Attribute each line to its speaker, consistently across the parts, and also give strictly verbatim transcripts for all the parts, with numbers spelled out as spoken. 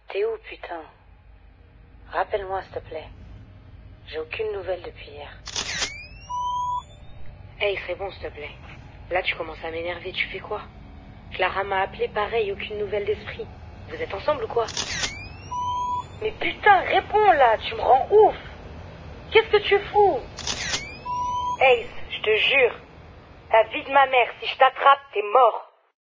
Speaker 1: T'es où, putain? Rappelle-moi, s'il te plaît. J'ai aucune nouvelle depuis hier. Hey, c'est bon, s'il te plaît. Là, tu commences à m'énerver, tu fais quoi? Clara m'a appelé, pareil, aucune nouvelle d'Esprit. Vous êtes ensemble ou quoi? Mais putain, réponds là, tu me rends ouf. Qu'est-ce que tu fous? Ace, je te jure, ta vie de ma mère, si je t'attrape, t'es mort.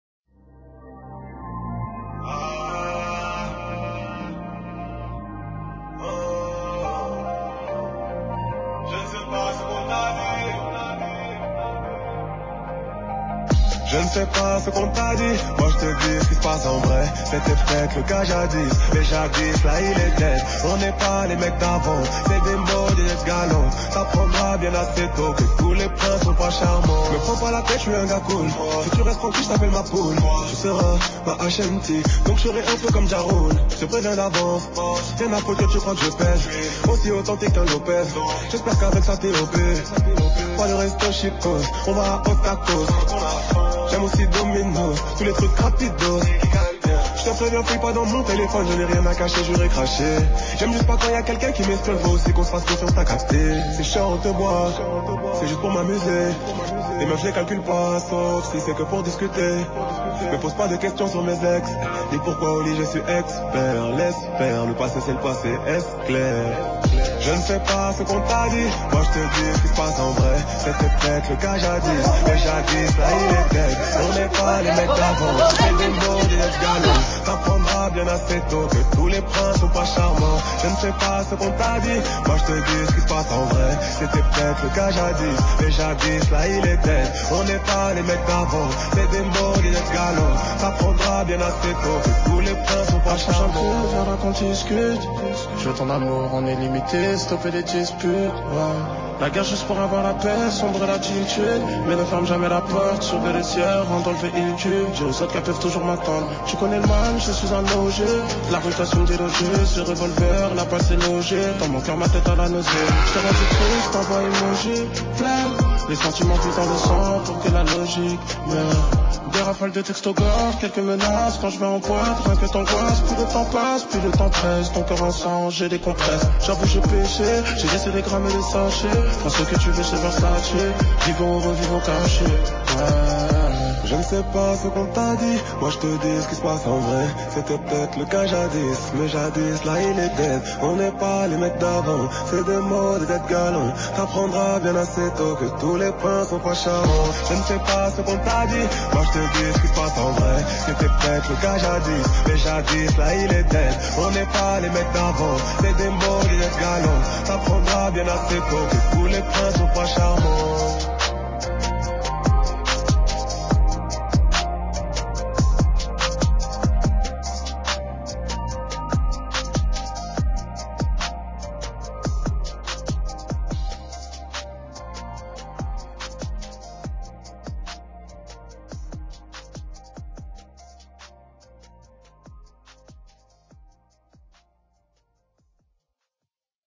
Speaker 2: Je ne sais pas ce qu'on t'a dit, moi je te dis ce qui se passe en vrai. C'était peut-être le cas jadis, mais jadis là il est dead. On n'est pas les mecs d'avant, c'est des mots, des galons. T'apprendras bien assez tôt que tous les princes sont pas charmants. Me prends pas la tête, je suis un gars cool. Si tu restes tranquille, je t'appelle ma poule. Tu seras ma H M T, donc je serai un peu comme Jaroul. Je te préviens d'avance, tiens la photo, tu crois que je pèse. Aussi authentique qu'un Lopez, j'espère qu'avec ça t'es O P. Pas le resto chicos, on va à Ostakos. J'aime aussi Domino, tous les trucs rapidos. Je te préviens, fouille pas dans mon téléphone, je n'ai rien à cacher, j'aurais craché. J'aime juste pas quand y'a quelqu'un qui m'espionne, faut aussi qu'on se fasse confiance, t'as capté. C'est chiant, on te boit, c'est juste pour m'amuser. Les meufs, je les calcule pas, sauf si c'est que pour discuter. Me pose pas de questions sur mes ex, dis pourquoi au lit je suis expert. Laisse faire, le passé c'est le passé, est-ce clair? Je ne sais pas ce qu'on t'a dit, moi je te dis ce qui se passe en vrai. C'était peut-être le cas jadis, mais jadis là il est dead. On n'est pas les mecs d'avant, c'est des mots, des galons. T'apprendras bien assez tôt que tous les princes sont pas charmants. Je ne sais pas ce qu'on t'a dit, moi je te dis ce qui se passe en vrai. C'était peut-être le cas jadis, mais jadis là il est dead. On n'est pas les mecs d'avant, c'est des mots, des galons. T'apprendras bien assez tôt que tous les princes sont pas charmants.
Speaker 3: Viens là qu'on discute, je veux ton amour, on est limité, stopper les disputes, ouais. La guerre juste pour avoir la paix, sombrer l'attitude. Mais ne ferme jamais la porte, surveille les cieux, rend dans le véhicule. J'ai aux autres qu'elles peuvent toujours m'attendre. Tu connais le mal, je suis un logé. La rotation délogée, ce revolver, la passe est logée. Dans mon cœur, ma tête à la nausée. Je t'ai rendu triste, t'envoie emoji, flemme. Les sentiments vivent dans le sang pour que la logique meure. Des rafales de textes au gorge, quelques menaces quand je vais en boîte, rien que t'angoisse. Plus le temps passe, plus le temps presse. Ton cœur en sang, j'ai des compresses. J'avoue j'ai péché, j'ai laissé les grammes et les sachets. Prends ce que tu veux, c'est Versace. Vivons heureux, vivons cachés, ouais.
Speaker 2: Je ne sais pas ce qu'on t'a dit, moi je te dis ce qui se passe en vrai. C'était peut-être le cas jadis, mais jadis là il est dead. On n'est pas les mecs d'avant, c'est des mots, des têtes galons. T'apprendras bien assez tôt que tous les princes sont pas charmants. Je ne sais pas ce qu'on t'a dit, moi je te dis ce qui se passe en vrai. C'était peut-être le cas jadis, mais jadis là il est dead. On n'est pas les mecs d'avant, c'est des mots, des têtes galons. T'apprendras bien assez tôt que tous les princes sont pas charmants.